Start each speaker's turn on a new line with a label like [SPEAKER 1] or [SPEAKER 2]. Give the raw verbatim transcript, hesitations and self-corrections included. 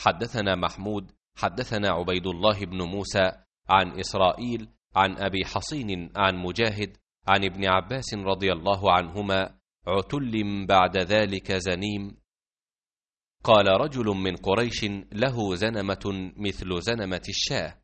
[SPEAKER 1] حدثنا محمود حدثنا عبيد الله بن موسى عن إسرائيل عن أبي حصين عن مجاهد عن ابن عباس رضي الله عنهما: عتل بعد ذلك زنيم. قال رجل من قريش له زنمة مثل زنمة الشاه،